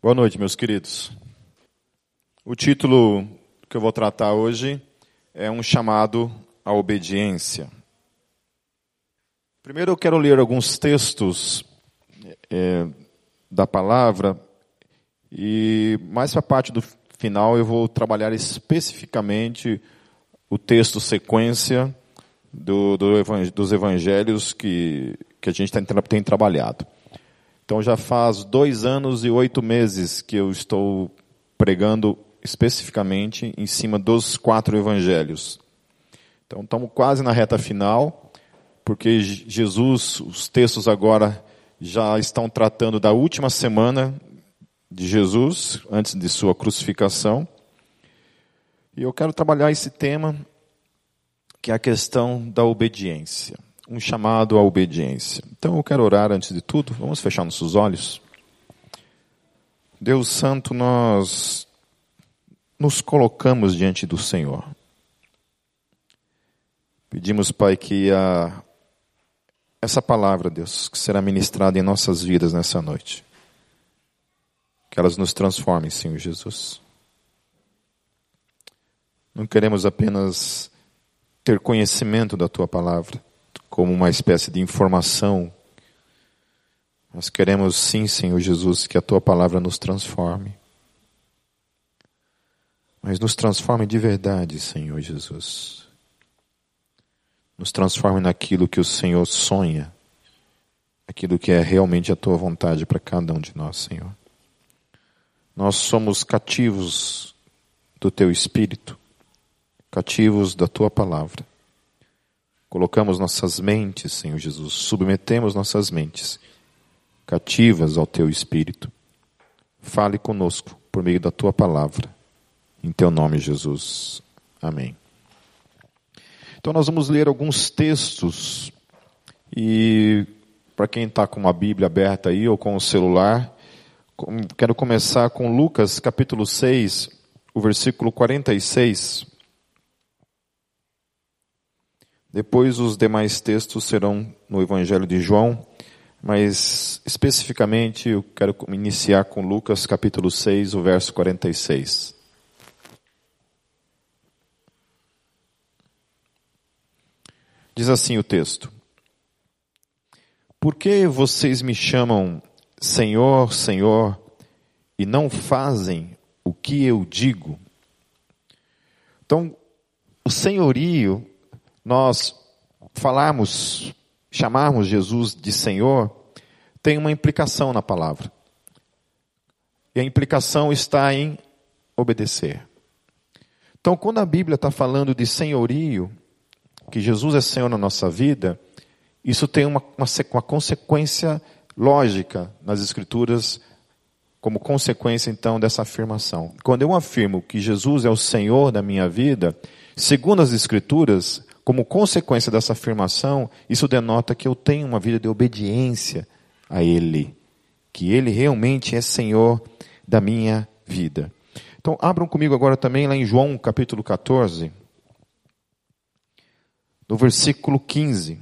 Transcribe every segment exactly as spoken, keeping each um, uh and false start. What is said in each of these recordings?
Boa noite, meus queridos. O título que eu vou tratar hoje é um chamado à obediência. Primeiro eu quero ler alguns textos é, da palavra e mais para a parte do final eu vou trabalhar especificamente o texto sequência do, do evang- dos evangelhos que, que a gente tem, tem trabalhado. Então já faz dois anos e oito meses que eu estou pregando especificamente em cima dos quatro evangelhos. Então estamos quase na reta final, porque Jesus, os textos agora já estão tratando da última semana de Jesus, antes de sua crucificação. E eu quero trabalhar esse tema, que é a questão da obediência. Um chamado à obediência. Então eu quero orar antes de tudo. Vamos fechar nossos olhos. Deus Santo, nós nos colocamos diante do Senhor. Pedimos, Pai, que a, essa palavra, Deus, que será ministrada em nossas vidas nessa noite, que elas nos transformem, Senhor Jesus. Não queremos apenas ter conhecimento da Tua palavra, como uma espécie de informação. Nós queremos sim, Senhor Jesus, que a Tua palavra nos transforme. Mas nos transforme de verdade, Senhor Jesus. Nos transforme naquilo que o Senhor sonha, aquilo que é realmente a Tua vontade para cada um de nós, Senhor. Nós somos cativos do Teu Espírito, cativos da Tua palavra. Colocamos nossas mentes, Senhor Jesus, submetemos nossas mentes cativas ao Teu Espírito. Fale conosco por meio da Tua palavra. Em Teu nome, Jesus. Amém. Então nós vamos ler alguns textos. E para quem está com uma Bíblia aberta aí ou com o celular, quero começar com Lucas capítulo seis, o versículo quarenta e seis. Depois os demais textos serão no Evangelho de João, mas especificamente eu quero iniciar com Lucas capítulo seis, o verso quarenta e seis. Diz assim o texto: Por que vocês me chamam Senhor, Senhor, e não fazem o que eu digo? Então, o senhorio, nós falarmos, chamarmos Jesus de Senhor, tem uma implicação na palavra. E a implicação está em obedecer. Então, quando a Bíblia está falando de senhorio, que Jesus é Senhor na nossa vida, isso tem uma, uma, uma consequência lógica nas Escrituras, como consequência, então, dessa afirmação. Quando eu afirmo que Jesus é o Senhor da minha vida, segundo as Escrituras, como consequência dessa afirmação, isso denota que eu tenho uma vida de obediência a Ele, que Ele realmente é Senhor da minha vida. Então, abram comigo agora também lá em João capítulo catorze, no versículo quinze.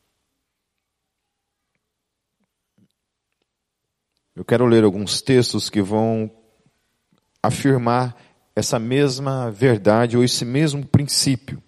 Eu quero ler alguns textos que vão afirmar essa mesma verdade ou esse mesmo princípio.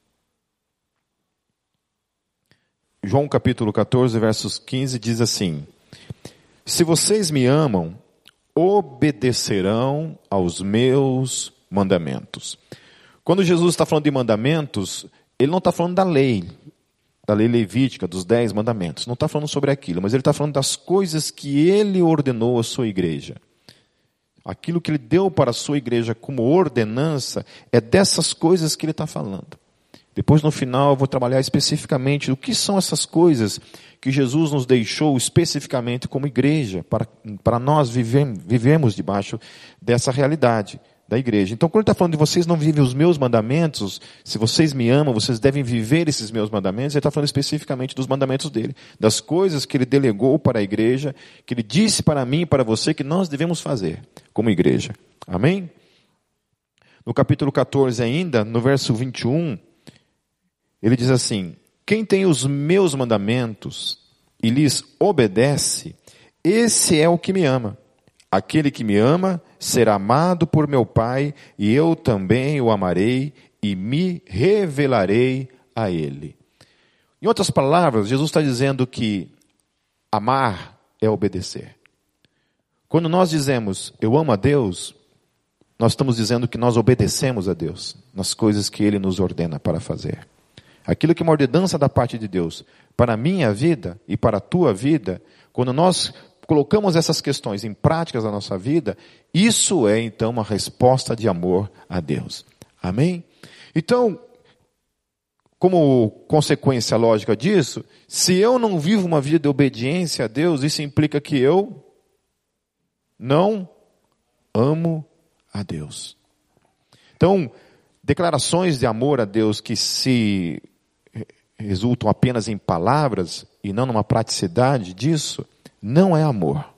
João capítulo catorze, versos quinze, diz assim: Se vocês me amam, obedecerão aos meus mandamentos. Quando Jesus está falando de mandamentos, Ele não está falando da lei, da lei levítica, dos dez mandamentos. Não está falando sobre aquilo, mas Ele está falando das coisas que Ele ordenou à sua igreja. Aquilo que Ele deu para a sua igreja como ordenança, é dessas coisas que Ele está falando. Depois, no final, eu vou trabalhar especificamente o que são essas coisas que Jesus nos deixou especificamente como igreja, para, para nós vivemos, vivemos debaixo dessa realidade da igreja. Então, quando ele está falando de vocês não vivem os meus mandamentos, se vocês me amam, vocês devem viver esses meus mandamentos, ele está falando especificamente dos mandamentos dele, das coisas que ele delegou para a igreja, que ele disse para mim e para você que nós devemos fazer como igreja. Amém? No capítulo catorze ainda, no verso vinte e um, ele diz assim: quem tem os meus mandamentos e lhes obedece, esse é o que me ama. aquele que me ama será amado por meu Pai, e eu também o amarei e me revelarei a ele. Em outras palavras, Jesus está dizendo que amar é obedecer. Quando nós dizemos, eu amo a Deus, nós estamos dizendo que nós obedecemos a Deus nas coisas que Ele nos ordena para fazer. Aquilo que é uma ordenança da parte de Deus para a minha vida e para a tua vida, quando nós colocamos essas questões em práticas na nossa vida, isso é então uma resposta de amor a Deus. Amém? Então, como consequência lógica disso, se eu não vivo uma vida de obediência a Deus, isso implica que eu não amo a Deus. Então, declarações de amor a Deus que se resultam apenas em palavras e não numa praticidade disso, não é amor.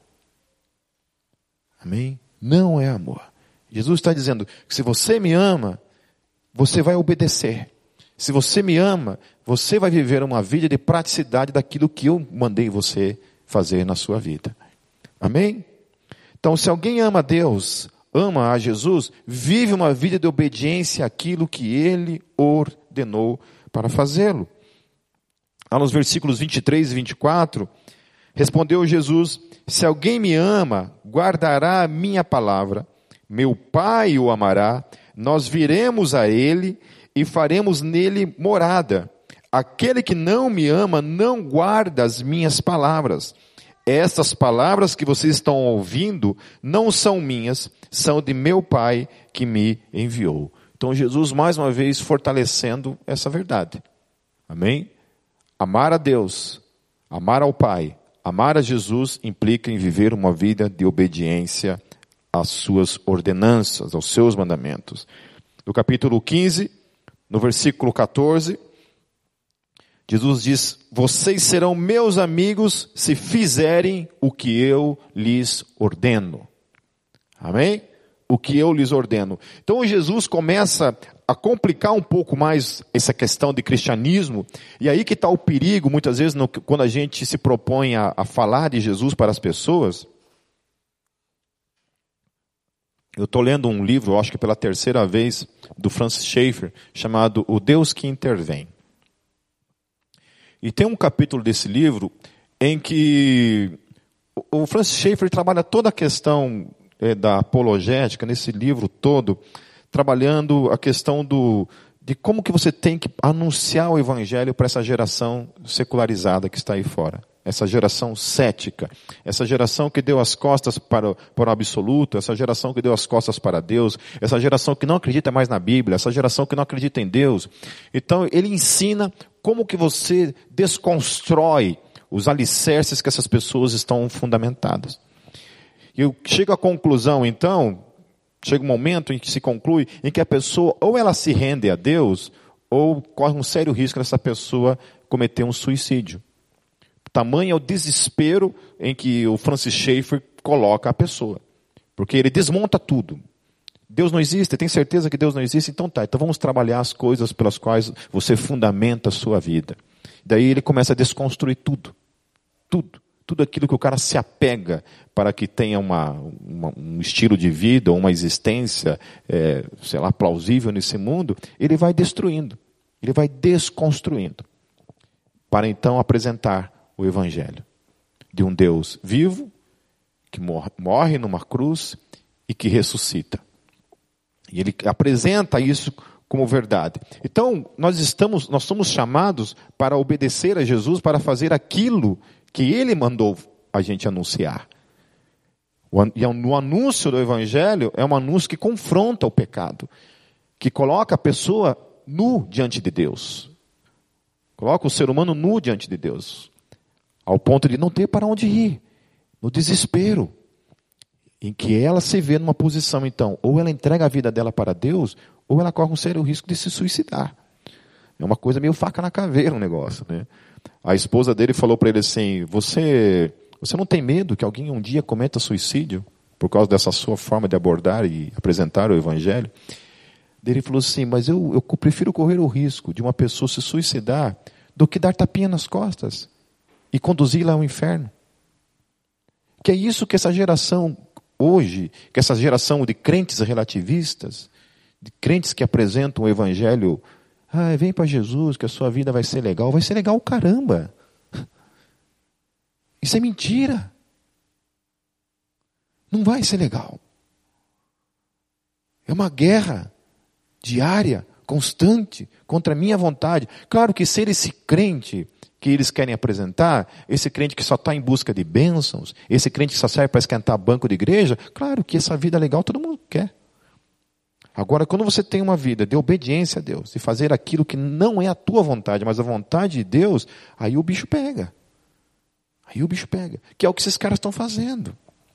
Amém? Não é amor. Jesus está dizendo que se você me ama, você vai obedecer. Se você me ama, você vai viver uma vida de praticidade daquilo que eu mandei você fazer na sua vida. Amém? Então, se alguém ama a Deus, ama a Jesus, vive uma vida de obediência àquilo que Ele ordenou para fazê-lo. Lá nos versículos vinte e três e vinte e quatro, respondeu Jesus, se alguém me ama, guardará a minha palavra, meu Pai o amará, nós viremos a Ele e faremos nele morada. Aquele que não me ama não guarda as minhas palavras. Estas palavras que vocês estão ouvindo não são minhas, são de meu Pai que me enviou. Então Jesus mais uma vez fortalecendo essa verdade. Amém? Amar a Deus, amar ao Pai, amar a Jesus implica em viver uma vida de obediência às suas ordenanças, aos seus mandamentos. No capítulo quinze, no versículo quatorze, Jesus diz, vocês serão meus amigos se fizerem o que eu lhes ordeno. Amém? O que eu lhes ordeno. Então Jesus começa a complicar um pouco mais essa questão de cristianismo, e aí que está o perigo, muitas vezes, no, quando a gente se propõe a, a falar de Jesus para as pessoas. Eu estou lendo um livro, acho que pela terceira vez, do Francis Schaeffer, chamado O Deus que Intervém. E tem um capítulo desse livro em que o Francis Schaeffer trabalha toda a questão é, da apologética, nesse livro todo, trabalhando a questão do, de como que você tem que anunciar o evangelho para essa geração secularizada que está aí fora. Essa geração cética, essa geração que deu as costas para, para o absoluto, essa geração que deu as costas para Deus, essa geração que não acredita mais na Bíblia, essa geração que não acredita em Deus. Então ele ensina como que você desconstrói os alicerces que essas pessoas estão fundamentadas. E eu chego à conclusão então, chega um momento em que se conclui, em que a pessoa ou ela se rende a Deus, ou corre um sério risco dessa pessoa cometer um suicídio. Tamanho é o desespero em que o Francis Schaeffer coloca a pessoa. Porque ele desmonta tudo. Deus não existe, tem certeza que Deus não existe? Então tá, então vamos trabalhar as coisas pelas quais você fundamenta a sua vida. Daí ele começa a desconstruir tudo. Tudo. Tudo aquilo que o cara se apega para que tenha uma, uma, um estilo de vida, uma existência, é, sei lá, plausível nesse mundo, ele vai destruindo. Ele vai desconstruindo. Para então apresentar o Evangelho de um Deus vivo, que morre, morre numa cruz e que ressuscita. E ele apresenta isso como verdade. Então, nós estamos, nós somos chamados para obedecer a Jesus, para fazer aquilo que Ele mandou a gente anunciar. E o anúncio do Evangelho é um anúncio que confronta o pecado, que coloca a pessoa nu diante de Deus. Coloca o ser humano nu diante de Deus. Ao ponto de não ter para onde ir. No desespero. Em que ela se vê numa posição, então, ou ela entrega a vida dela para Deus, ou ela corre um sério risco de se suicidar. É uma coisa meio faca na caveira um negócio, né? A esposa dele falou para ele assim, você, você não tem medo que alguém um dia cometa suicídio por causa dessa sua forma de abordar e apresentar o Evangelho? Ele falou assim, mas eu, eu prefiro correr o risco de uma pessoa se suicidar do que dar tapinha nas costas e conduzi-la ao inferno. Que é isso que essa geração hoje, que essa geração de crentes relativistas, de crentes que apresentam o evangelho, ah, vem para Jesus que a sua vida vai ser legal. Vai ser legal caramba. Isso é mentira. Não vai ser legal. É uma guerra diária, constante, contra a minha vontade. Claro que ser esse crente que eles querem apresentar, esse crente que só está em busca de bênçãos, esse crente que só serve para esquentar banco de igreja, claro que essa vida legal todo mundo quer. Agora, quando você tem uma vida de obediência a Deus, de fazer aquilo que não é a tua vontade, mas a vontade de Deus, aí o bicho pega. Aí o bicho pega. Que é o que esses caras estão fazendo.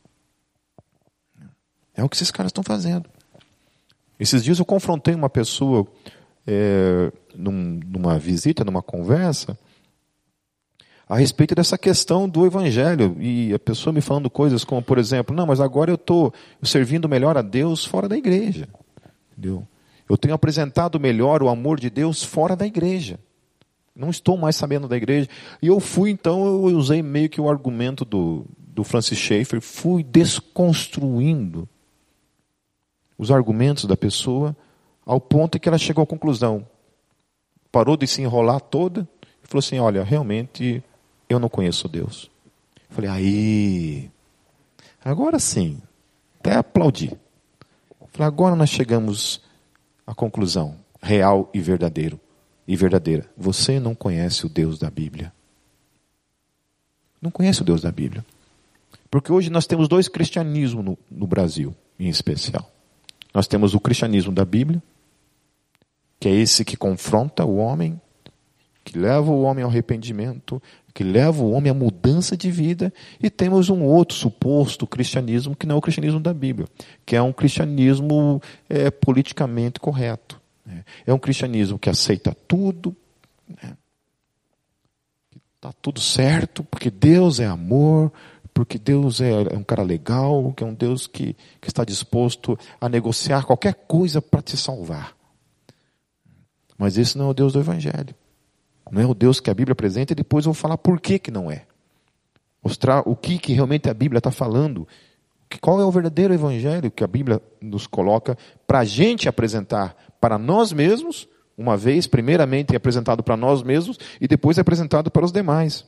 É o que esses caras estão fazendo. Esses dias eu confrontei uma pessoa é, num, numa visita, numa conversa, a respeito dessa questão do evangelho. E a pessoa me falando coisas como, por exemplo, não, mas agora eu estou servindo melhor a Deus fora da igreja. Entendeu? Eu tenho apresentado melhor o amor de Deus fora da igreja. Não estou mais sabendo da igreja. E eu fui, então, eu usei meio que o argumento do, do Francis Schaeffer, fui desconstruindo os argumentos da pessoa, ao ponto que ela chegou à conclusão. Parou de se enrolar toda e falou assim, olha, realmente eu não conheço Deus. Eu falei, aí, agora sim, até aplaudi. Eu falei, agora nós chegamos à conclusão, real e verdadeiro, e verdadeira. Você não conhece o Deus da Bíblia. Não conhece o Deus da Bíblia. Porque hoje nós temos dois cristianismos no, no Brasil, em especial. Nós temos o cristianismo da Bíblia, que é esse que confronta o homem, que leva o homem ao arrependimento, que leva o homem à mudança de vida, e temos um outro suposto cristianismo, que não é o cristianismo da Bíblia, que é um cristianismo é, politicamente correto. É um cristianismo que aceita tudo, né? Está tudo certo, porque Deus é amor, porque Deus é um cara legal, que é um Deus que, que está disposto a negociar qualquer coisa para te salvar. Mas esse não é o Deus do Evangelho. Não é o Deus que a Bíblia apresenta, e depois eu vou falar por que que não é. Mostrar o que, que realmente a Bíblia está falando. Qual é o verdadeiro Evangelho que a Bíblia nos coloca para a gente apresentar para nós mesmos, uma vez, primeiramente apresentado para nós mesmos, e depois apresentado para os demais.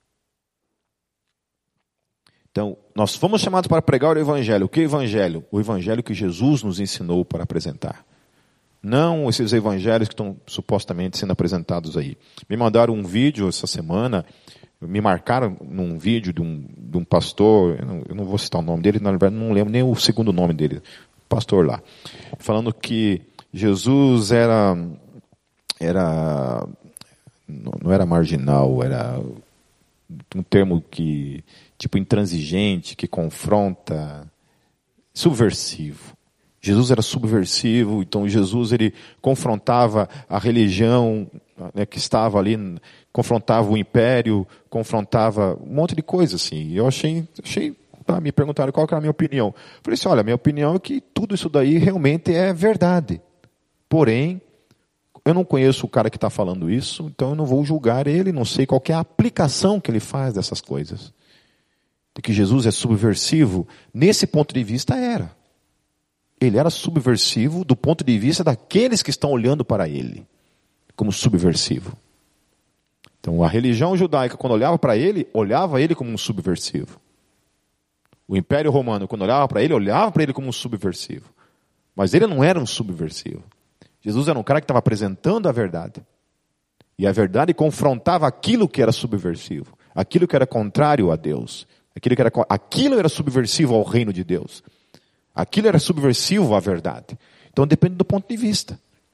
Então, nós fomos chamados para pregar o Evangelho. O que é Evangelho? O Evangelho que Jesus nos ensinou para apresentar. Não esses evangelhos que estão supostamente sendo apresentados aí. Me mandaram um vídeo essa semana, me marcaram num vídeo de um, de um pastor, eu não, eu não vou citar o nome dele, na verdade não lembro nem o segundo nome dele, pastor lá, falando que Jesus era, era não era marginal, era um termo que, tipo intransigente, que confronta, subversivo. Jesus era subversivo, então Jesus ele confrontava a religião, né, que estava ali, confrontava o império, confrontava um monte de coisa assim. E eu achei, achei ah, me perguntaram qual que era a minha opinião. Eu falei assim, olha, a minha opinião é que tudo isso daí realmente é verdade. Porém, eu não conheço o cara que está falando isso, então eu não vou julgar ele, não sei qual que é a aplicação que ele faz dessas coisas. De que Jesus é subversivo, nesse ponto de vista era. Ele era subversivo do ponto de vista daqueles que estão olhando para ele como subversivo. Então a religião judaica, quando olhava para ele, olhava ele como um subversivo. O Império Romano, quando olhava para ele, olhava para ele como um subversivo. Mas ele não era um subversivo. Jesus era um cara que estava apresentando a verdade. E a verdade confrontava aquilo que era subversivo, aquilo que era contrário a Deus, aquilo que era, aquilo era subversivo ao reino de Deus. Aquilo era subversivo à verdade. Então depende do ponto de vista.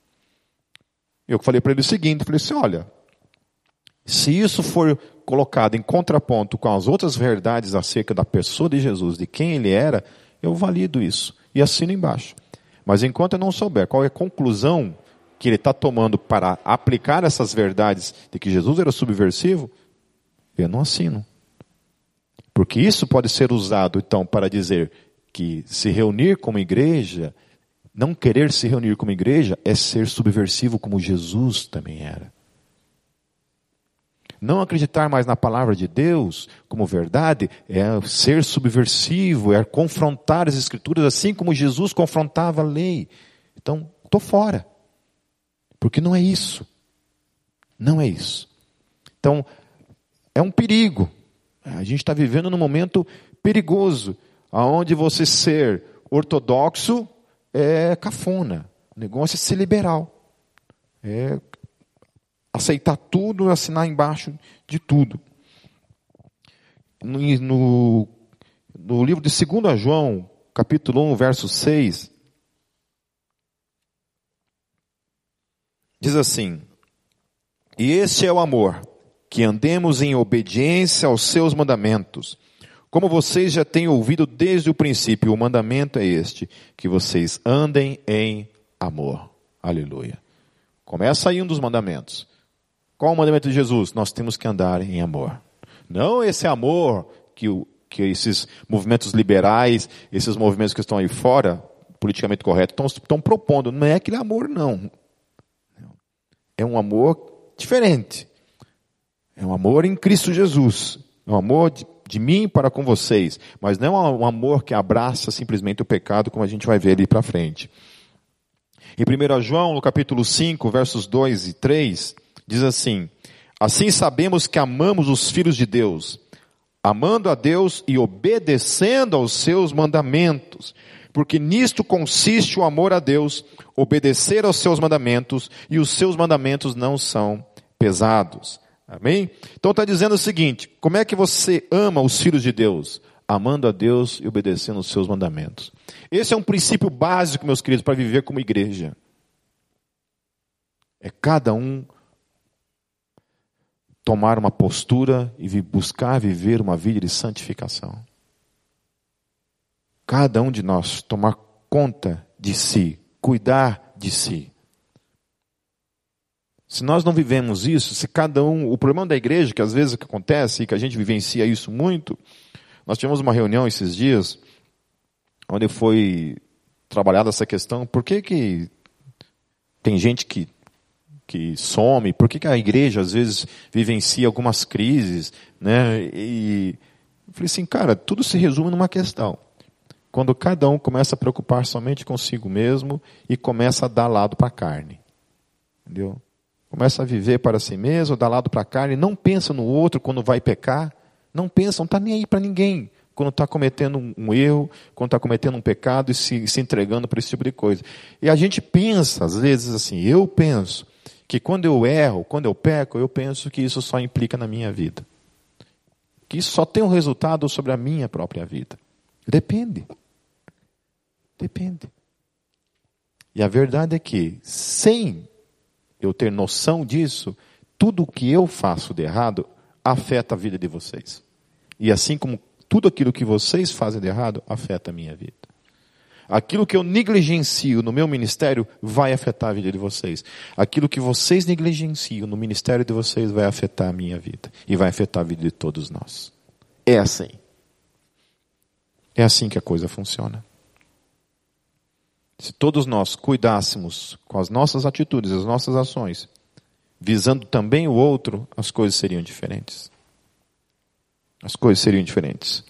Eu falei para ele o seguinte, falei assim, olha, se isso for colocado em contraponto com as outras verdades acerca da pessoa de Jesus, de quem ele era, eu valido isso e assino embaixo. Mas enquanto eu não souber qual é a conclusão que ele está tomando para aplicar essas verdades de que Jesus era subversivo, eu não assino. Porque isso pode ser usado então para dizer que se reunir como igreja, não querer se reunir como igreja, é ser subversivo como Jesus também era. Não acreditar mais na palavra de Deus como verdade é ser subversivo, é confrontar as Escrituras assim como Jesus confrontava a lei. Então, estou fora. Porque não é isso. Não é isso. Então, é um perigo. A gente está vivendo num momento perigoso, onde você ser ortodoxo é cafona. O negócio é ser liberal. É aceitar tudo, assinar embaixo de tudo. No, no, no livro de Segundo João, capítulo um, verso seis, diz assim: e este é o amor, que andemos em obediência aos seus mandamentos. Como vocês já têm ouvido desde o princípio, o mandamento é este, que vocês andem em amor. Aleluia. Começa aí um dos mandamentos. Qual o mandamento de Jesus? Nós temos que andar em amor. Não esse amor que, o, que esses movimentos liberais, esses movimentos que estão aí fora, politicamente correto, estão, estão propondo. Não é aquele amor, não. É um amor diferente. É um amor em Cristo Jesus. É um amor de, de mim para com vocês. Mas não é um amor que abraça simplesmente o pecado, como a gente vai ver ali para frente. Em primeiro João, no capítulo cinco, versos dois e três, diz assim: assim sabemos que amamos os filhos de Deus, amando a Deus e obedecendo aos seus mandamentos. Porque nisto consiste o amor a Deus, obedecer aos seus mandamentos, e os seus mandamentos não são pesados. Amém? Então está dizendo o seguinte: como é que você ama os filhos de Deus? Amando a Deus e obedecendo aos seus mandamentos. Esse é um princípio básico, meus queridos, para viver como igreja. É cada um tomar uma postura e buscar viver uma vida de santificação. Cada um de nós tomar conta de si, cuidar de si. Se nós não vivemos isso, se cada um... O problema da igreja, que às vezes que acontece, e que a gente vivencia isso muito, nós tivemos uma reunião esses dias, onde foi trabalhada essa questão, por que que tem gente que, que some, por que que a igreja às vezes vivencia algumas crises, né? E eu falei assim, cara, tudo se resume numa questão. Quando cada um começa a preocupar somente consigo mesmo e começa a dar lado para a carne. Entendeu? Começa a viver para si mesmo, dar lado para a carne, não pensa no outro quando vai pecar, não pensa, não está nem aí para ninguém quando está cometendo um, um erro, quando está cometendo um pecado e se, se entregando para esse tipo de coisa. E a gente pensa, às vezes assim, eu penso que quando eu erro, quando eu peco, eu penso que isso só implica na minha vida. Que isso só tem um resultado sobre a minha própria vida. Depende. Depende. E a verdade é que, sem eu ter noção disso, tudo o que eu faço de errado afeta a vida de vocês. E assim como tudo aquilo que vocês fazem de errado afeta a minha vida. Aquilo que eu negligencio no meu ministério vai afetar a vida de vocês. Aquilo que vocês negligenciam no ministério de vocês vai afetar a minha vida. E vai afetar a vida de todos nós. É assim. É assim que a coisa funciona. Se todos nós cuidássemos com as nossas atitudes, as nossas ações, visando também o outro, as coisas seriam diferentes. As coisas seriam diferentes.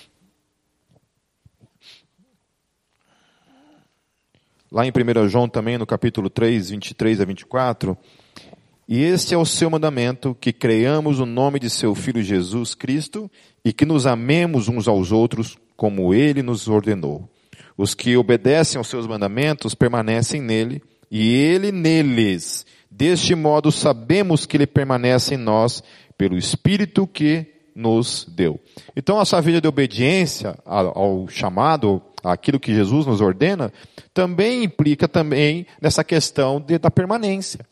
Lá em primeiro João também, no capítulo três, vinte e três a vinte e quatro, e este é o seu mandamento, que creiamos no nome de seu Filho Jesus Cristo, e que nos amemos uns aos outros, como Ele nos ordenou. Os que obedecem aos seus mandamentos permanecem nele, e ele neles. Deste modo sabemos que ele permanece em nós, pelo Espírito que nos deu. Então, essa vida de obediência ao, ao chamado, àquilo que Jesus nos ordena, também implica também nessa questão de, da permanência.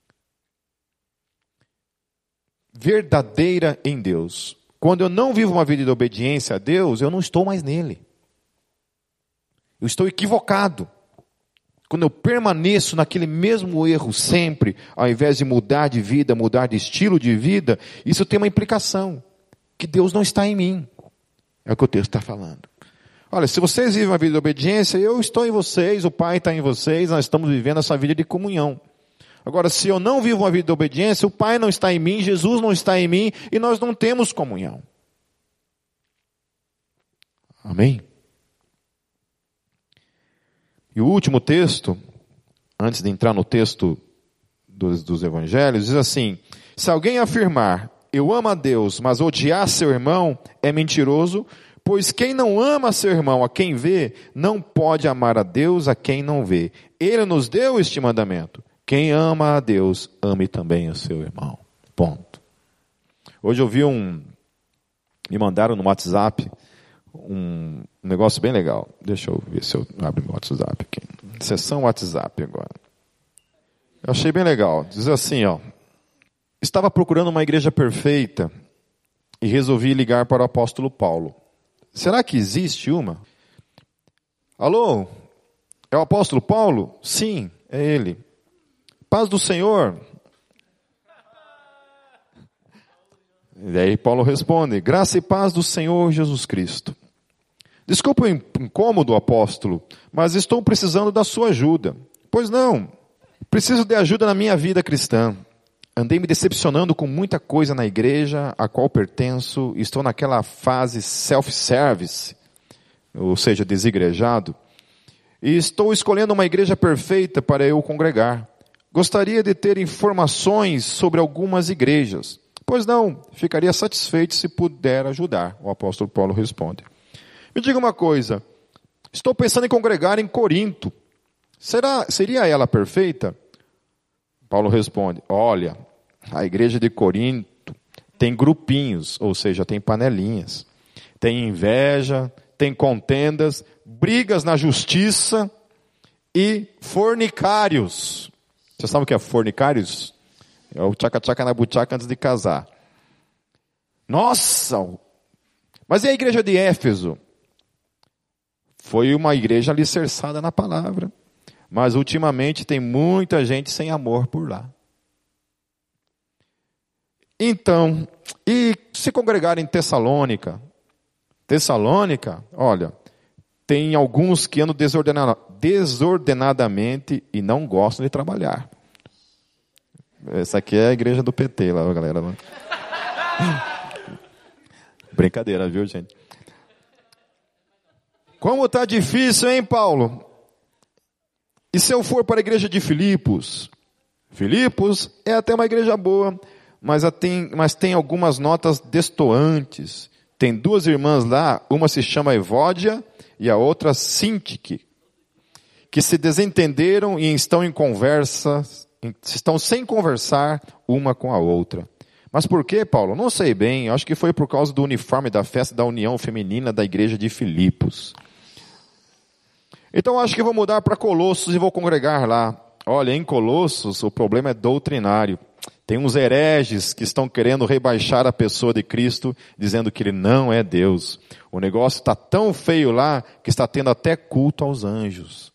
Verdadeira em Deus. Quando eu não vivo uma vida de obediência a Deus, eu não estou mais nele. Eu estou equivocado. Quando eu permaneço naquele mesmo erro sempre, ao invés de mudar de vida, mudar de estilo de vida, isso tem uma implicação. Que Deus não está em mim. É o que o texto está falando. Olha, se vocês vivem uma vida de obediência, eu estou em vocês, o Pai está em vocês, nós estamos vivendo essa vida de comunhão. Agora, se eu não vivo uma vida de obediência, o Pai não está em mim, Jesus não está em mim, e nós não temos comunhão. Amém? E o último texto, antes de entrar no texto dos, dos evangelhos, diz assim: se alguém afirmar, eu amo a Deus, mas odiar seu irmão, é mentiroso, pois quem não ama seu irmão a quem vê, não pode amar a Deus a quem não vê. Ele nos deu este mandamento: quem ama a Deus, ame também o seu irmão. Ponto. Hoje eu vi um, me mandaram no WhatsApp, um negócio bem legal. Deixa eu ver se eu abro meu WhatsApp aqui. Sessão WhatsApp agora. Eu achei bem legal. Diz assim, ó. Estava procurando uma igreja perfeita e resolvi ligar para o apóstolo Paulo. Será que existe uma? Alô? É o apóstolo Paulo? Sim, é ele. Paz do Senhor. E aí Paulo responde: graça e paz do Senhor Jesus Cristo. Desculpe o incômodo, apóstolo, mas estou precisando da sua ajuda. Pois não, preciso de ajuda na minha vida cristã. Andei me decepcionando com muita coisa na igreja a qual pertenço. Estou naquela fase self-service, ou seja, desigrejado. E estou escolhendo uma igreja perfeita para eu congregar. Gostaria de ter informações sobre algumas igrejas. Pois não, ficaria satisfeito se puder ajudar. O apóstolo Paulo responde. Me diga uma coisa. Estou pensando em congregar em Corinto. Será, seria ela perfeita? Paulo responde: olha, a igreja de Corinto tem grupinhos, ou seja, tem panelinhas. Tem inveja, tem contendas, brigas na justiça e fornicários. Você sabe o que é fornicários? É o tchaca-tchaca na buchaca antes de casar. Nossa! Mas e a igreja de Éfeso? Foi uma igreja alicerçada na palavra. Mas ultimamente tem muita gente sem amor por lá. Então, e se congregar em Tessalônica? Tessalônica, olha, tem alguns que andam desordena- desordenadamente e não gostam de trabalhar. Essa aqui é a igreja do P T lá, galera. Brincadeira, viu, gente? Como está difícil, hein, Paulo? E se eu for para a igreja de Filipos? Filipos é até uma igreja boa, mas tem, mas tem algumas notas destoantes. Tem duas irmãs lá, uma se chama Evódia e a outra Sintique, que se desentenderam e estão em conversa, estão sem conversar uma com a outra. Mas por quê, Paulo? Não sei bem, acho que foi por causa do uniforme da festa da União Feminina da igreja de Filipos. Então acho que vou mudar para Colossos e vou congregar lá. Olha, em Colossos o problema é doutrinário. Tem uns hereges que estão querendo rebaixar a pessoa de Cristo, dizendo que ele não é Deus. O negócio está tão feio lá que está tendo até culto aos anjos.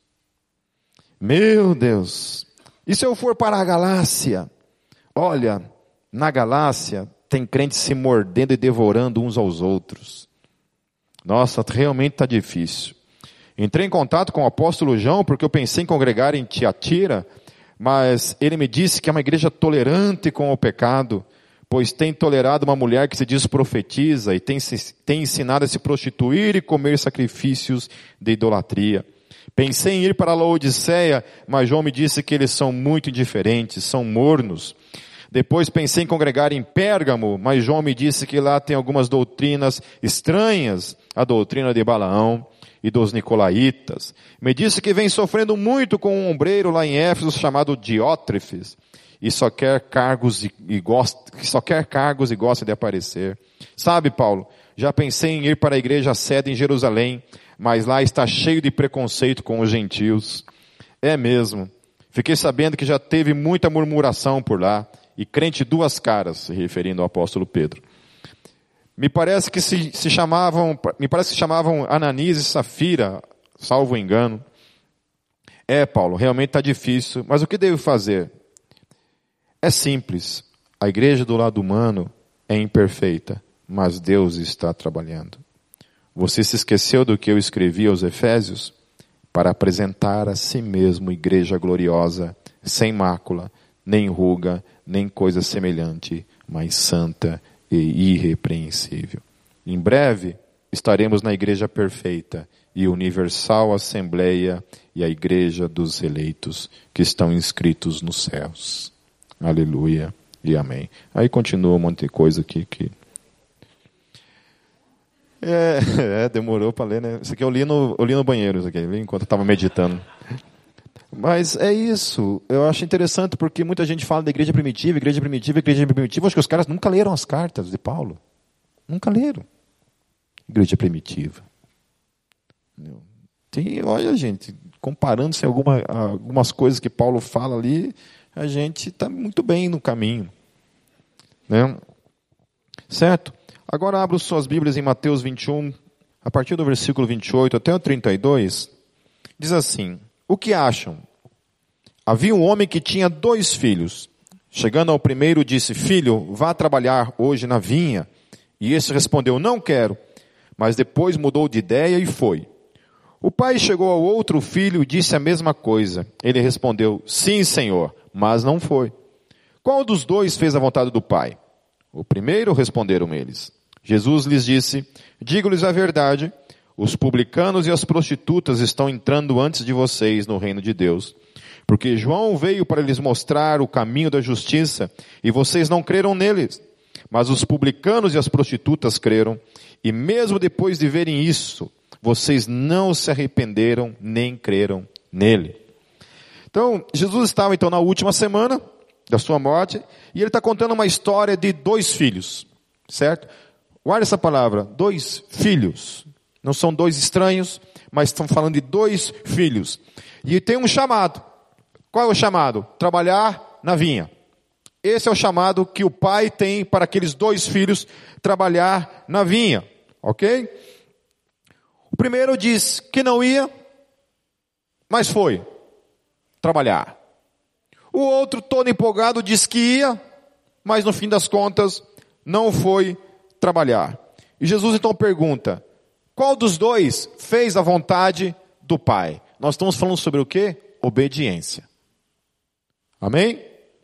Meu Deus! E se eu for para a Galácia? Olha, na Galácia tem crentes se mordendo e devorando uns aos outros. Nossa, realmente está difícil. Entrei em contato com o apóstolo João porque eu pensei em congregar em Tiatira, mas ele me disse que é uma igreja tolerante com o pecado, pois tem tolerado uma mulher que se diz profetiza e tem, tem ensinado a se prostituir e comer sacrifícios de idolatria. Pensei em ir para a Laodiceia, mas João me disse que eles são muito indiferentes, são mornos. Depois pensei em congregar em Pérgamo, mas João me disse que lá tem algumas doutrinas estranhas, a doutrina de Balaão e dos Nicolaitas. Me disse que vem sofrendo muito com um ombreiro lá em Éfeso chamado Diótrefes, e só quer cargos e, e gosta, só quer cargos e gosta de aparecer. Sabe, Paulo, já pensei em ir para a igreja sede em Jerusalém, mas lá está cheio de preconceito com os gentios. É mesmo. Fiquei sabendo que já teve muita murmuração por lá, e crente duas caras, se referindo ao apóstolo Pedro. Me parece que se, se chamavam, me parece que se chamavam Ananias e Safira, salvo engano. É, Paulo, realmente está difícil, mas o que devo fazer? É simples. A igreja do lado humano é imperfeita, mas Deus está trabalhando. Você se esqueceu do que eu escrevi aos Efésios? Para apresentar a si mesmo igreja gloriosa, sem mácula, nem ruga, nem coisa semelhante, mas santa e irrepreensível. Em breve estaremos na igreja perfeita e universal assembleia e a igreja dos eleitos que estão inscritos nos céus. Aleluia e amém. Aí continua um monte de coisa aqui que... É, é demorou para ler, né? Isso aqui eu li no, eu li no banheiro, isso aqui, eu li enquanto eu estava meditando. Mas é isso, eu acho interessante porque muita gente fala da igreja primitiva, igreja primitiva, igreja primitiva. Acho que os caras nunca leram as cartas de Paulo. Nunca leram. Igreja primitiva. Tem, olha, gente, comparando-se a alguma, algumas coisas que Paulo fala ali, a gente está muito bem no caminho. Né? Certo? Agora abra suas Bíblias em Mateus vinte e um, a partir do versículo vinte e oito até o trinta e dois, diz assim: o que acham? Havia um homem que tinha dois filhos. Chegando ao primeiro, disse: filho, vá trabalhar hoje na vinha. E esse respondeu: não quero. Mas depois mudou de ideia e foi. O pai chegou ao outro filho e disse a mesma coisa. Ele respondeu: sim, senhor, mas não foi. Qual dos dois fez a vontade do pai? O primeiro, responderam eles. Jesus lhes disse: digo-lhes a verdade, os publicanos e as prostitutas estão entrando antes de vocês no reino de Deus. Porque João veio para lhes mostrar o caminho da justiça, e vocês não creram neles. Mas os publicanos e as prostitutas creram, e mesmo depois de verem isso, vocês não se arrependeram nem creram nele. Então, Jesus estava então na última semana da sua morte, e ele está contando uma história de dois filhos, certo? Guarda essa palavra, dois filhos. Não são dois estranhos, mas estão falando de dois filhos. E tem um chamado. Qual é o chamado? Trabalhar na vinha. Esse é o chamado que o pai tem para aqueles dois filhos trabalhar na vinha. Ok? O primeiro diz que não ia, mas foi trabalhar. O outro, todo empolgado, diz que ia, mas no fim das contas não foi trabalhar. E Jesus então pergunta: qual dos dois fez a vontade do pai? Nós estamos falando sobre o quê? Obediência. Amém?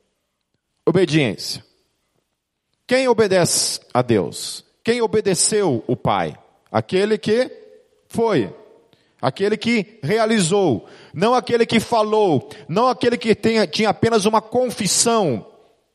Obediência. Quem obedece a Deus? Quem obedeceu o pai? Aquele que foi. Aquele que realizou. Não aquele que falou. Não aquele que tenha, tinha apenas uma confissão.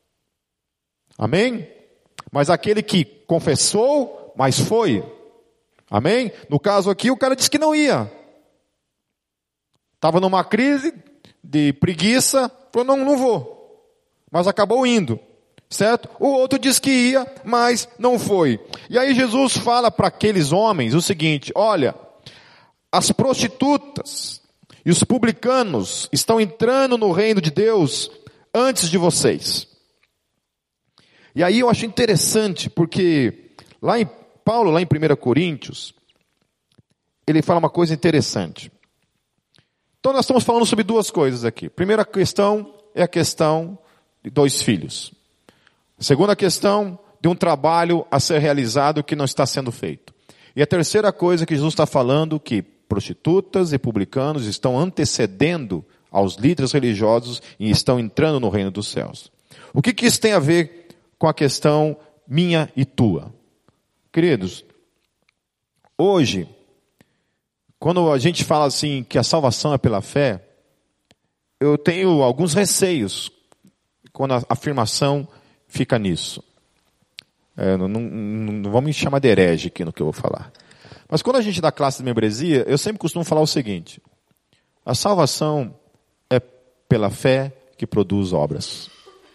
Amém? Mas aquele que confessou, mas foi. Amém? No caso aqui, o cara disse que não ia. Estava numa crise de preguiça, falou: não, não vou. Mas acabou indo. Certo? O outro disse que ia, mas não foi. E aí Jesus fala para aqueles homens o seguinte: olha, as prostitutas e os publicanos estão entrando no reino de Deus antes de vocês. E aí eu acho interessante, porque lá em Paulo, lá em primeira Coríntios, ele fala uma coisa interessante. Então nós estamos falando sobre duas coisas aqui. Primeira questão é a questão de dois filhos. Segunda questão, de um trabalho a ser realizado que não está sendo feito. E a terceira coisa que Jesus está falando, que prostitutas e publicanos estão antecedendo aos líderes religiosos e estão entrando no reino dos céus. O que, que isso tem a ver com a questão minha e tua? Queridos, hoje, quando a gente fala assim que a salvação é pela fé, eu tenho alguns receios quando a afirmação fica nisso. É, não, não, não vamos me chamar de herege aqui no que eu vou falar. Mas quando a gente dá classe de membresia, eu sempre costumo falar o seguinte: a salvação é pela fé que produz obras.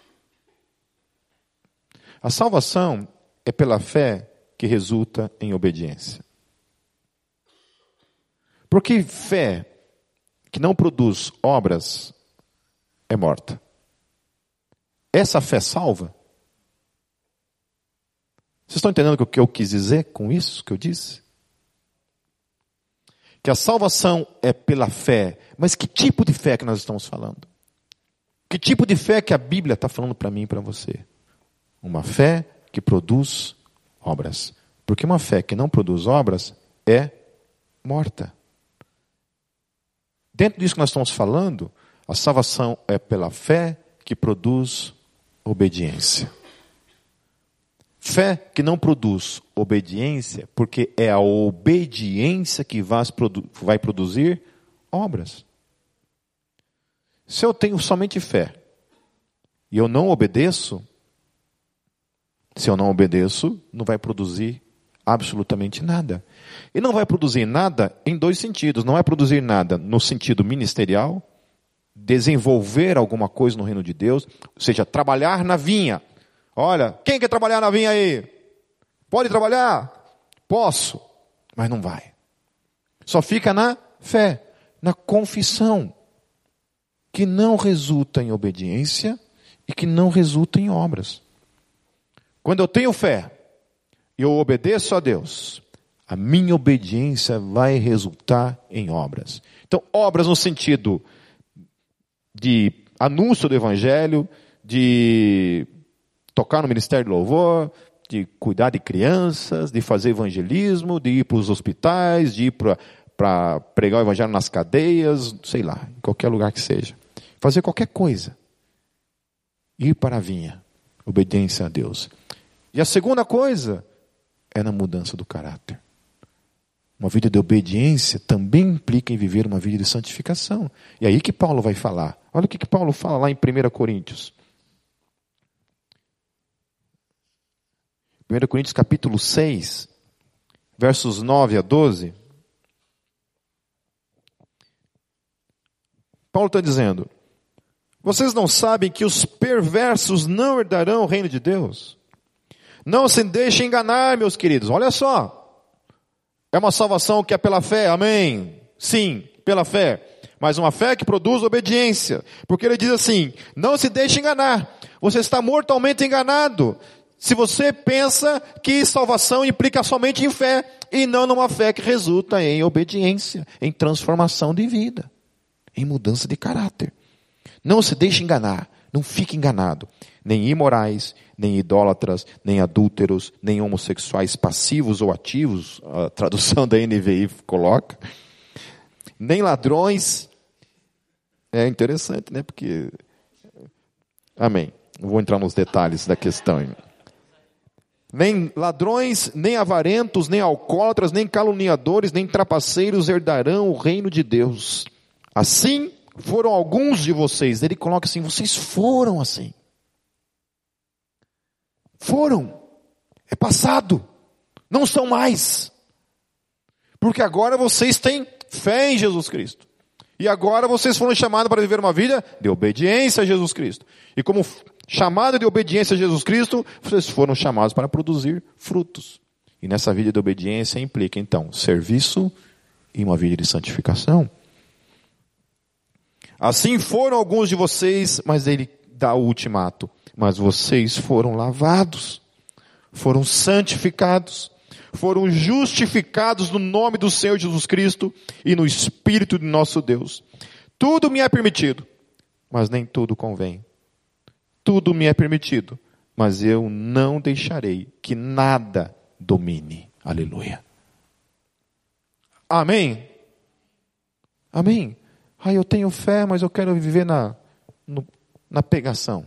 A salvação é pela fé que resulta em obediência. Porque fé que não produz obras é morta. Essa fé salva? Vocês estão entendendo o que eu quis dizer com isso que eu disse? Que a salvação é pela fé. Mas que tipo de fé que nós estamos falando? Que tipo de fé que a Bíblia está falando para mim e para você? Uma fé que produz obras. Porque uma fé que não produz obras é morta. Dentro disso que nós estamos falando, a salvação é pela fé que produz obediência. Fé que não produz obediência, porque é a obediência que vai produzir obras. Se eu tenho somente fé e eu não obedeço, se eu não obedeço, não vai produzir absolutamente nada. E não vai produzir nada em dois sentidos. Não vai produzir nada no sentido ministerial, desenvolver alguma coisa no reino de Deus, ou seja, trabalhar na vinha. Olha, quem quer trabalhar na vinha aí? Pode trabalhar? Posso, mas não vai. Só fica na fé, na confissão, que não resulta em obediência e que não resulta em obras. Quando eu tenho fé e eu obedeço a Deus, a minha obediência vai resultar em obras. Então, obras no sentido de anúncio do Evangelho, de tocar no ministério de louvor, de cuidar de crianças, de fazer evangelismo, de ir para os hospitais, de ir para pregar o Evangelho nas cadeias, sei lá, em qualquer lugar que seja. Fazer qualquer coisa. Ir para a vinha. Obediência a Deus. E a segunda coisa é na mudança do caráter. Uma vida de obediência também implica em viver uma vida de santificação. E aí que Paulo vai falar. Olha o que, que Paulo fala lá em primeira Coríntios. primeira Coríntios capítulo seis, versos nove a doze. Paulo está dizendo: vocês não sabem que os perversos não herdarão o reino de Deus? Não se deixem enganar, meus queridos. Olha só. É uma salvação que é pela fé, amém? Sim, pela fé. Mas uma fé que produz obediência. Porque ele diz assim: não se deixe enganar. Você está mortalmente enganado se você pensa que salvação implica somente em fé, e não numa fé que resulta em obediência, em transformação de vida, em mudança de caráter. Não se deixe enganar, não fique enganado. Nem imorais, nem idólatras, nem adúlteros, nem homossexuais passivos ou ativos, a tradução da N V I coloca, nem ladrões. É interessante, né? Porque, amém. Não vou entrar nos detalhes da questão. Nem ladrões, nem avarentos, nem alcoólatras, nem caluniadores, nem trapaceiros herdarão o reino de Deus. Assim foram alguns de vocês. Ele coloca assim: vocês foram assim. Foram. É passado. Não são mais. Porque agora vocês têm fé em Jesus Cristo. E agora vocês foram chamados para viver uma vida de obediência a Jesus Cristo. E como chamado de obediência a Jesus Cristo, vocês foram chamados para produzir frutos. E nessa vida de obediência implica, então, serviço e uma vida de santificação. Assim foram alguns de vocês, mas ele dá o ultimato. Mas vocês foram lavados, foram santificados, foram justificados no nome do Senhor Jesus Cristo e no Espírito de nosso Deus. Tudo me é permitido, mas nem tudo convém. Tudo me é permitido, mas eu não deixarei que nada domine. Aleluia. Amém? Amém? Ah, eu tenho fé, mas eu quero viver na, no, na pegação.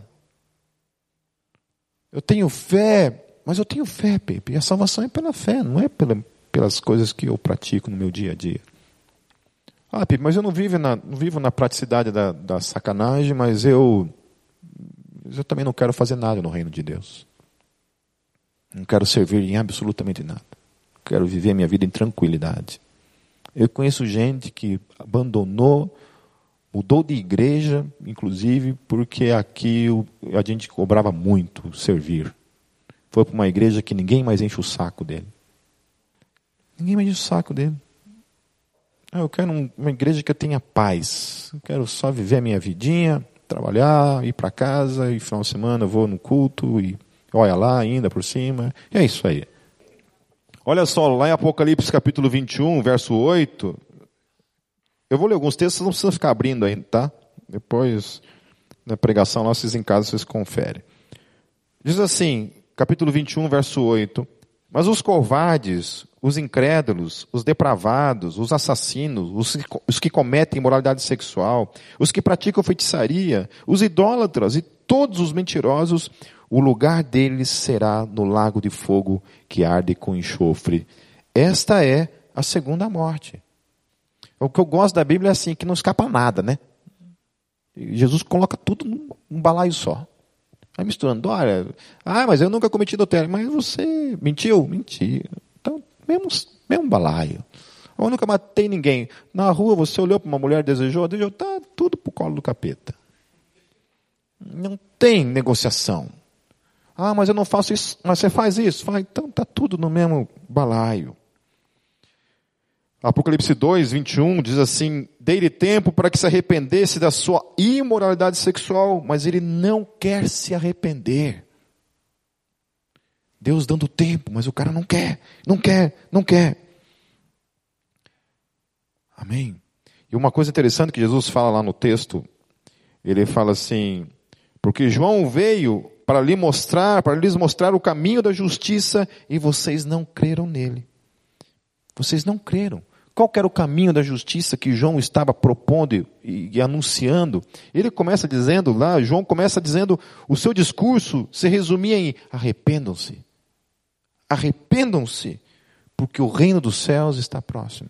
Eu tenho fé, mas eu tenho fé, Pepe. E a salvação é pela fé, não é pela, pelas coisas que eu pratico no meu dia a dia. Ah, Pepe, mas eu não vivo na, não vivo na praticidade da, da sacanagem, mas eu, eu também não quero fazer nada no reino de Deus. Não quero servir em absolutamente nada. Quero viver a minha vida em tranquilidade. Eu conheço gente que abandonou, mudou de igreja, inclusive, porque aqui a gente cobrava muito servir. Foi para uma igreja que ninguém mais enche o saco dele. Ninguém mais enche o saco dele. Ah, eu quero uma igreja que eu tenha paz. Eu quero só viver a minha vidinha, trabalhar, ir para casa, e final de semana eu vou no culto, e olha lá ainda por cima. E é isso aí. Olha só, lá em Apocalipse capítulo vinte e um, verso oito... Eu vou ler alguns textos, não precisa ficar abrindo ainda, tá? Depois, na pregação lá, vocês em casa, vocês conferem. Diz assim, capítulo vinte e um, verso oito. Mas os covardes, os incrédulos, os depravados, os assassinos, os que, os que cometem imoralidade sexual, os que praticam feitiçaria, os idólatras e todos os mentirosos, o lugar deles será no lago de fogo que arde com enxofre. Esta é a segunda morte. O que eu gosto da Bíblia é assim, que não escapa nada, né? Jesus coloca tudo num balaio só. Vai misturando, olha, ah, mas eu nunca cometi adultério. Mas você mentiu? Mentiu. Então, mesmo, mesmo balaio. Eu nunca matei ninguém. Na rua você olhou para uma mulher, desejou, desejou, tá tudo pro colo do capeta. Não tem negociação. Ah, mas eu não faço isso. Mas você faz isso? Faz. Então tá tudo no mesmo balaio. Apocalipse dois, vinte e um diz assim: dei-lhe tempo para que se arrependesse da sua imoralidade sexual, mas ele não quer se arrepender. Deus dando tempo, mas o cara não quer, não quer, não quer. Amém? E uma coisa interessante que Jesus fala lá no texto, ele fala assim: porque João veio para lhe mostrar, para lhes mostrar o caminho da justiça, e vocês não creram nele. Vocês não creram. Qual que era o caminho da justiça que João estava propondo e, e anunciando? Ele começa dizendo lá, João começa dizendo, o seu discurso se resumia em: arrependam-se. Arrependam-se, porque o reino dos céus está próximo.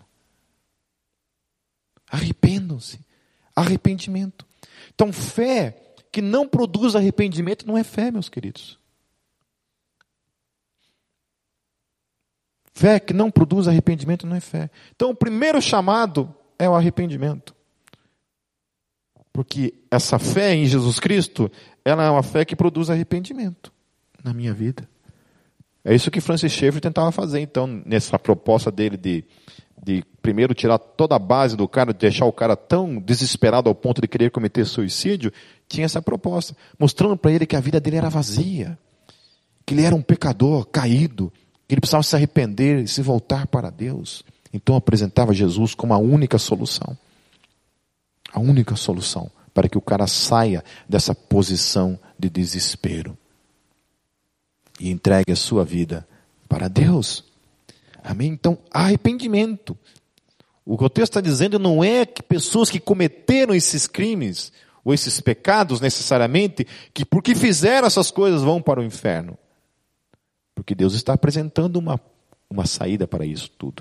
Arrependam-se. Arrependimento. Então, fé que não produz arrependimento não é fé, meus queridos. Fé que não produz arrependimento não é fé. Então, o primeiro chamado é o arrependimento. Porque essa fé em Jesus Cristo, ela é uma fé que produz arrependimento na minha vida. É isso que Francis Schaeffer tentava fazer, então, nessa proposta dele de, de primeiro tirar toda a base do cara, deixar o cara tão desesperado ao ponto de querer cometer suicídio. Tinha essa proposta, mostrando para ele que a vida dele era vazia, que ele era um pecador caído, que ele precisava se arrepender e se voltar para Deus. Então apresentava Jesus como a única solução. A única solução para que o cara saia dessa posição de desespero e entregue a sua vida para Deus. Amém? Então, arrependimento. O que o texto está dizendo não é que pessoas que cometeram esses crimes ou esses pecados necessariamente, que porque fizeram essas coisas vão para o inferno. Porque Deus está apresentando uma, uma saída para isso tudo.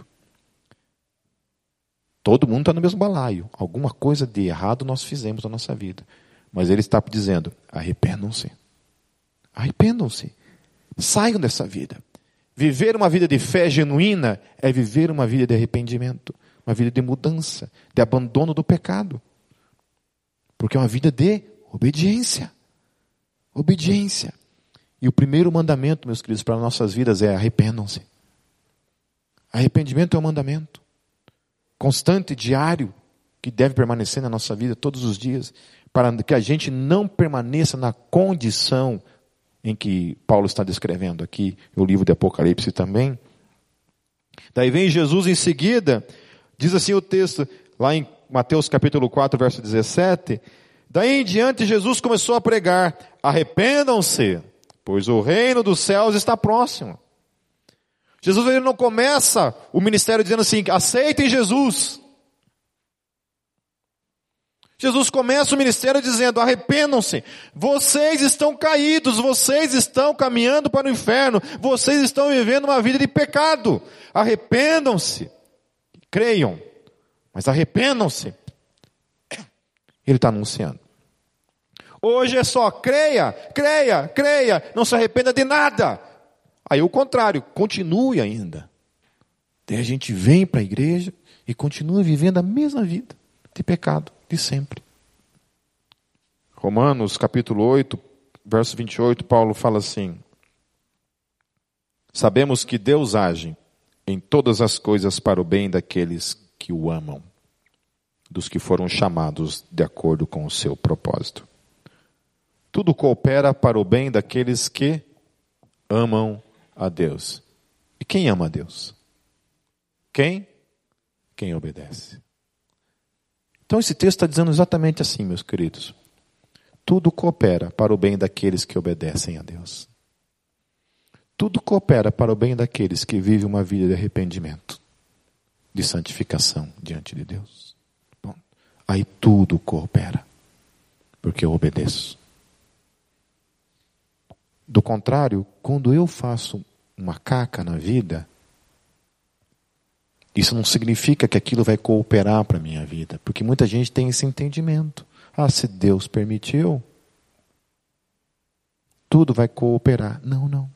Todo mundo está no mesmo balaio. Alguma coisa de errado nós fizemos na nossa vida. Mas Ele está dizendo: arrependam-se. Arrependam-se. Saiam dessa vida. Viver uma vida de fé genuína é viver uma vida de arrependimento. Uma vida de mudança, de abandono do pecado. Porque é uma vida de obediência. Obediência. E o primeiro mandamento, meus queridos, para nossas vidas é: arrependam-se. Arrependimento é um mandamento constante, diário, que deve permanecer na nossa vida todos os dias, para que a gente não permaneça na condição em que Paulo está descrevendo aqui, no livro de Apocalipse também. Daí vem Jesus em seguida, diz assim o texto, lá em Mateus capítulo quatro, verso dezessete, daí em diante Jesus começou a pregar: arrependam-se, pois o reino dos céus está próximo. Jesus ele não começa o ministério dizendo assim: aceitem Jesus. Jesus começa o ministério dizendo: arrependam-se. Vocês estão caídos, vocês estão caminhando para o inferno, vocês estão vivendo uma vida de pecado. Arrependam-se. Creiam, mas arrependam-se. Ele está anunciando. Hoje é só creia, creia, creia, não se arrependa de nada. Aí o contrário, continue ainda. Daí a gente vem para a igreja e continua vivendo a mesma vida de pecado de sempre. Romanos capítulo oito, verso vinte e oito, Paulo fala assim: sabemos que Deus age em todas as coisas para o bem daqueles que o amam, dos que foram chamados de acordo com o seu propósito. Tudo coopera para o bem daqueles que amam a Deus. E quem ama a Deus? Quem? Quem obedece. Então esse texto está dizendo exatamente assim, meus queridos. Tudo coopera para o bem daqueles que obedecem a Deus. Tudo coopera para o bem daqueles que vivem uma vida de arrependimento, de santificação diante de Deus. Bom, aí tudo coopera, porque eu obedeço. Do contrário, quando eu faço uma caca na vida, isso não significa que aquilo vai cooperar para a minha vida, porque muita gente tem esse entendimento. Ah, se Deus permitiu, tudo vai cooperar. Não, não.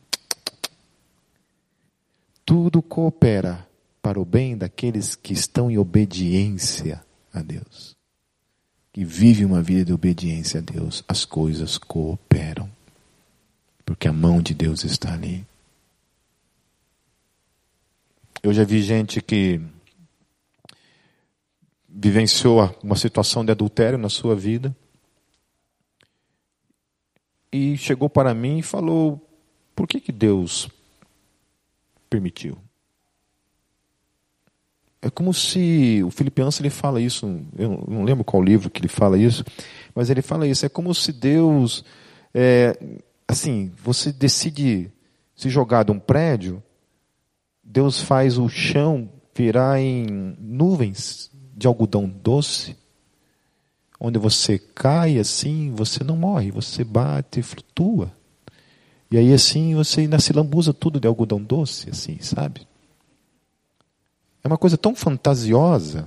Tudo coopera para o bem daqueles que estão em obediência a Deus. Que vivem uma vida de obediência a Deus. As coisas cooperam. Porque a mão de Deus está ali. Eu já vi gente que vivenciou uma situação de adultério na sua vida e chegou para mim e falou: por que que Deus permitiu? É como se o Filipenses ele fala isso, eu não lembro qual livro que ele fala isso, mas ele fala isso, é como se Deus, é, assim, você decide se jogar de um prédio, Deus faz o chão virar em nuvens de algodão doce, onde você cai assim, você não morre, você bate e flutua. E aí assim você ainda se lambuza tudo de algodão doce, assim, sabe? É uma coisa tão fantasiosa.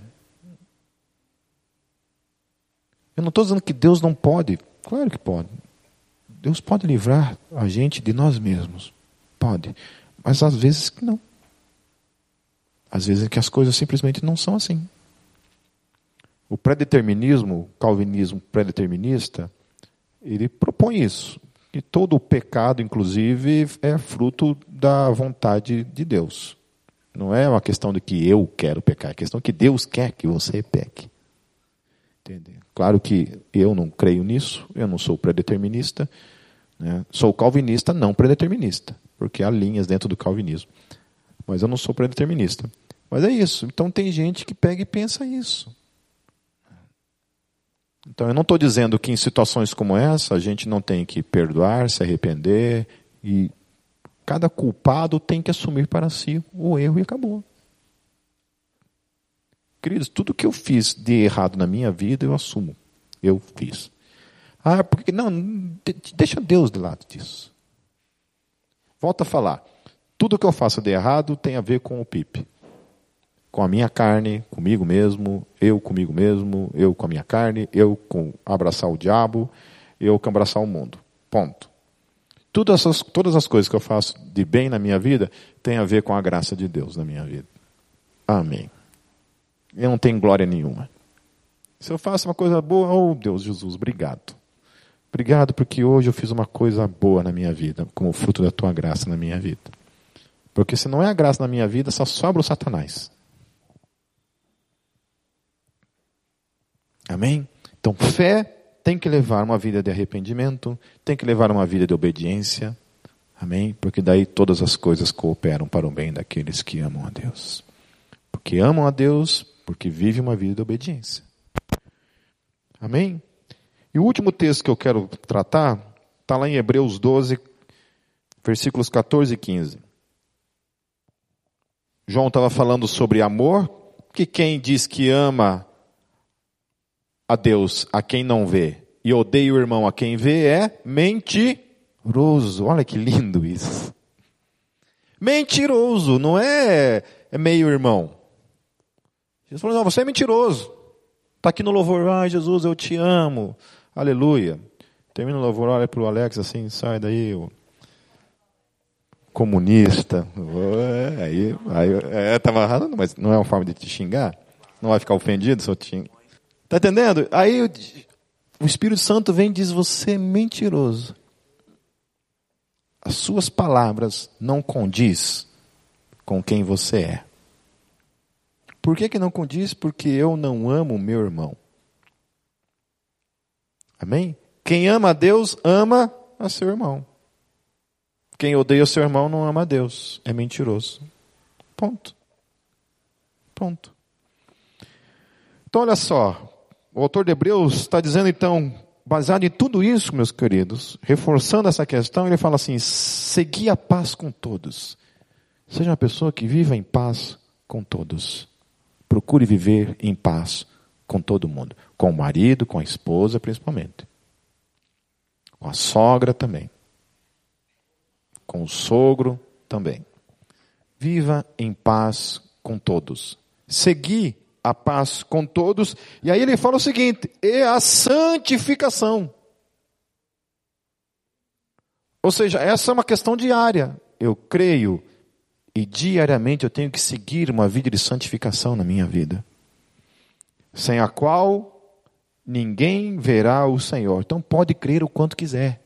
Eu não estou dizendo que Deus não pode. Claro que pode. Deus pode livrar a gente de nós mesmos. Pode. Mas às vezes que não. Às vezes é que as coisas simplesmente não são assim. O predeterminismo, o calvinismo predeterminista, ele propõe isso. Que todo o pecado, inclusive, é fruto da vontade de Deus. Não é uma questão de que eu quero pecar, é questão que Deus quer que você peque. Entende? Claro que eu não creio nisso, eu não sou predeterminista, né? Sou calvinista, não predeterminista, porque há linhas dentro do calvinismo. Mas eu não sou predeterminista. Mas é isso. Então tem gente que pega e pensa isso. Então eu não estou dizendo que em situações como essa a gente não tem que perdoar, se arrepender, e cada culpado tem que assumir para si o erro e acabou. Queridos, tudo que eu fiz de errado na minha vida eu assumo. Eu fiz. Ah, porque não, deixa Deus de lado disso. Volto a falar. Tudo que eu faço de errado tem a ver com o Pipe. Com a minha carne, comigo mesmo, eu comigo mesmo, eu com a minha carne, eu com abraçar o diabo, eu com abraçar o mundo. Ponto. Todas essas, todas as coisas que eu faço de bem na minha vida tem a ver com a graça de Deus na minha vida. Amém. Eu não tenho glória nenhuma. Se eu faço uma coisa boa, oh Deus, Jesus, obrigado. Obrigado porque hoje eu fiz uma coisa boa na minha vida, como fruto da tua graça na minha vida. Porque se não é a graça na minha vida, só sobra o Satanás. Amém? Então, fé tem que levar uma vida de arrependimento, tem que levar uma vida de obediência. Amém? Porque daí todas as coisas cooperam para o bem daqueles que amam a Deus. Porque amam a Deus, porque vivem uma vida de obediência. Amém? E o último texto que eu quero tratar está lá em Hebreus doze, versículos catorze e quinze. João estava falando sobre amor, que quem diz que ama a Deus a quem não vê e odeia o irmão a quem vê é mentiroso. Olha que lindo isso. Mentiroso, não é, é meio irmão. Jesus falou, não, você é mentiroso. Está aqui no louvor, ah, Jesus, eu te amo. Aleluia. Termina o louvor, olha para o Alex assim, sai daí, o comunista. É, aí, aí, é, estava errado, mas não é uma forma de te xingar? Não vai ficar ofendido se eu te xingar? Está entendendo? Aí o Espírito Santo vem e diz, você é mentiroso. As suas palavras não condiz com quem você é. Por que que não condiz? Porque eu não amo o meu irmão. Amém? Quem ama a Deus, ama a seu irmão. Quem odeia o seu irmão não ama a Deus. É mentiroso. Ponto. Ponto. Então olha só. O autor de Hebreus está dizendo então baseado em tudo isso, meus queridos, reforçando essa questão, ele fala assim, segui a paz com todos. Seja uma pessoa que viva em paz com todos. Procure viver em paz com todo mundo. Com o marido, com a esposa principalmente. Com a sogra também. Com o sogro também. Viva em paz com todos. Segui a paz com todos. E aí ele fala o seguinte, e a santificação. Ou seja, essa é uma questão diária. Eu creio e diariamente eu tenho que seguir uma vida de santificação na minha vida. Sem a qual ninguém verá o Senhor. Então pode crer o quanto quiser.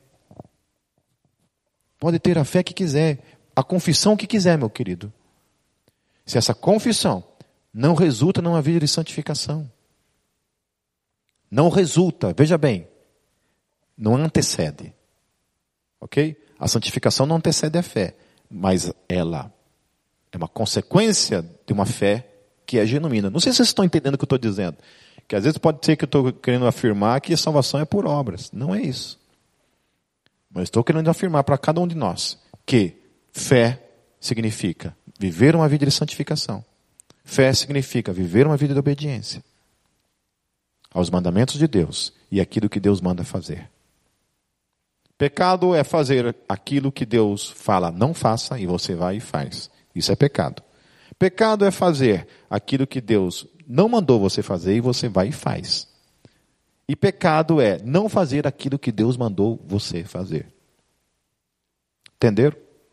Pode ter a fé que quiser. A confissão que quiser, meu querido. Se essa confissão não resulta numa vida de santificação. Não resulta, veja bem, não antecede. Ok? A santificação não antecede a fé, mas ela é uma consequência de uma fé que é genuína. Não sei se vocês estão entendendo o que eu estou dizendo. Que às vezes pode ser que eu estou querendo afirmar que a salvação é por obras. Não é isso. Mas estou querendo afirmar para cada um de nós que fé significa viver uma vida de santificação. Fé significa viver uma vida de obediência aos mandamentos de Deus e aquilo que Deus manda fazer. Pecado é fazer aquilo que Deus fala não faça e você vai e faz. Isso é pecado. Pecado é fazer aquilo que Deus não mandou você fazer e você vai e faz. E pecado é não fazer aquilo que Deus mandou você fazer. Entenderam?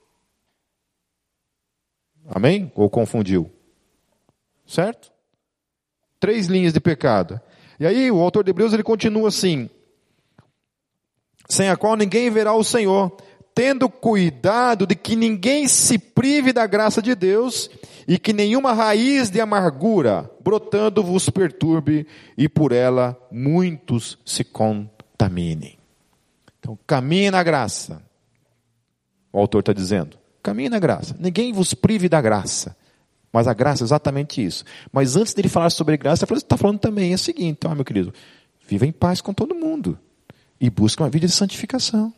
Amém? Ou confundiu? Certo? Três linhas de pecado. E aí o autor de Hebreus ele continua assim. Sem a qual ninguém verá o Senhor, tendo cuidado de que ninguém se prive da graça de Deus e que nenhuma raiz de amargura brotando vos perturbe e por ela muitos se contaminem. Então caminhe na graça. O autor está dizendo, caminhe na graça. Ninguém vos prive da graça. Mas a graça é exatamente isso. Mas antes dele falar sobre graça, ele está falando também é o seguinte, ó, meu querido, viva em paz com todo mundo. E busque uma vida de santificação.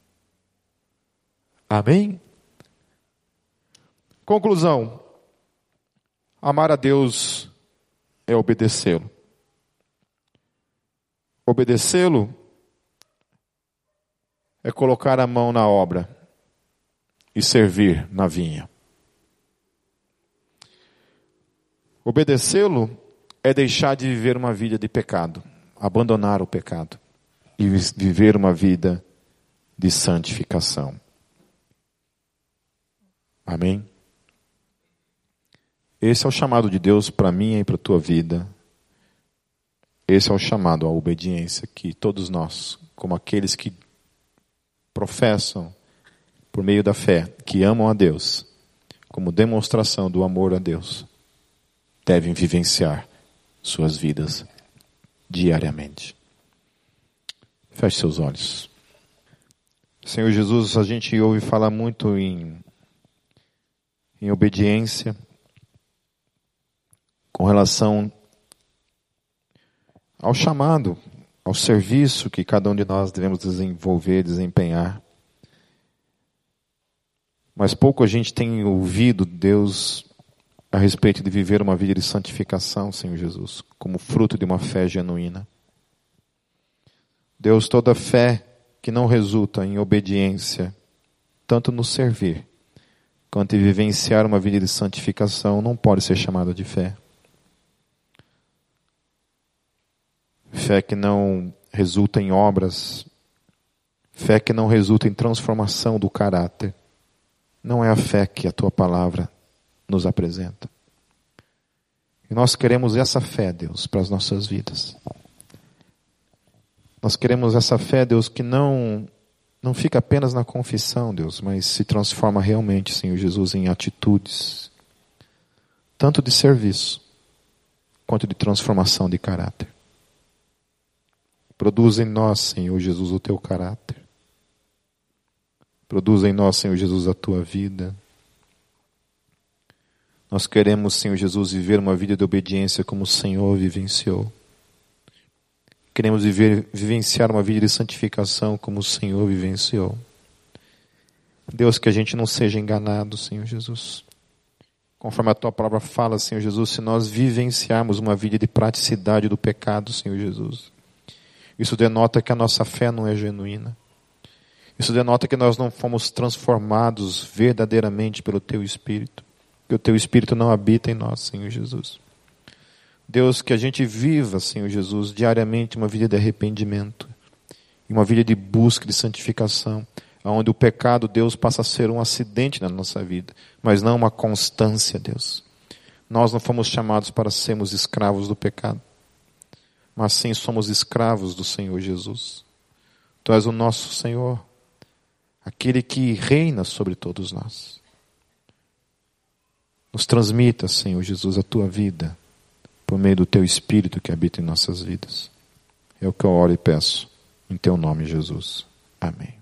Amém? Conclusão. Amar a Deus é obedecê-lo. Obedecê-lo é colocar a mão na obra e servir na vinha. Obedecê-lo é deixar de viver uma vida de pecado, abandonar o pecado e viver uma vida de santificação. Amém? Esse é o chamado de Deus para mim e para a tua vida. Esse é o chamado à obediência que todos nós, como aqueles que professam por meio da fé, que amam a Deus, como demonstração do amor a Deus, devem vivenciar suas vidas diariamente. Feche seus olhos. Senhor Jesus, a gente ouve falar muito em, em obediência com relação ao chamado, ao serviço que cada um de nós devemos desenvolver, desempenhar. Mas pouco a gente tem ouvido Deus a respeito de viver uma vida de santificação, Senhor Jesus, como fruto de uma fé genuína. Deus, toda fé que não resulta em obediência, tanto no servir, quanto em vivenciar uma vida de santificação, não pode ser chamada de fé. Fé que não resulta em obras, fé que não resulta em transformação do caráter, não é a fé que a tua palavra nos apresenta. E nós queremos essa fé, Deus, para as nossas vidas. Nós queremos essa fé, Deus, que não, não fica apenas na confissão, Deus, mas se transforma realmente, Senhor Jesus, em atitudes, tanto de serviço, quanto de transformação de caráter. Produz em nós, Senhor Jesus, o teu caráter. Produz em nós, Senhor Jesus, a tua vida. Nós queremos, Senhor Jesus, viver uma vida de obediência como o Senhor vivenciou. queremos viver, vivenciar uma vida de santificação como o Senhor vivenciou. Deus, que a gente não seja enganado, Senhor Jesus. Conforme a Tua palavra fala, Senhor Jesus, se nós vivenciarmos uma vida de praticidade do pecado, Senhor Jesus, isso denota que a nossa fé não é genuína. Isso denota que nós não fomos transformados verdadeiramente pelo Teu Espírito. Que o Teu Espírito não habita em nós, Senhor Jesus. Deus, que a gente viva, Senhor Jesus, diariamente uma vida de arrependimento. E uma vida de busca, de santificação. Onde o pecado, Deus, passa a ser um acidente na nossa vida. Mas não uma constância, Deus. Nós não fomos chamados para sermos escravos do pecado. Mas sim somos escravos do Senhor Jesus. Tu és o nosso Senhor. Aquele que reina sobre todos nós. Nos transmita, Senhor Jesus, a Tua vida, por meio do Teu Espírito que habita em nossas vidas. É o que eu oro e peço, em Teu nome, Jesus. Amém.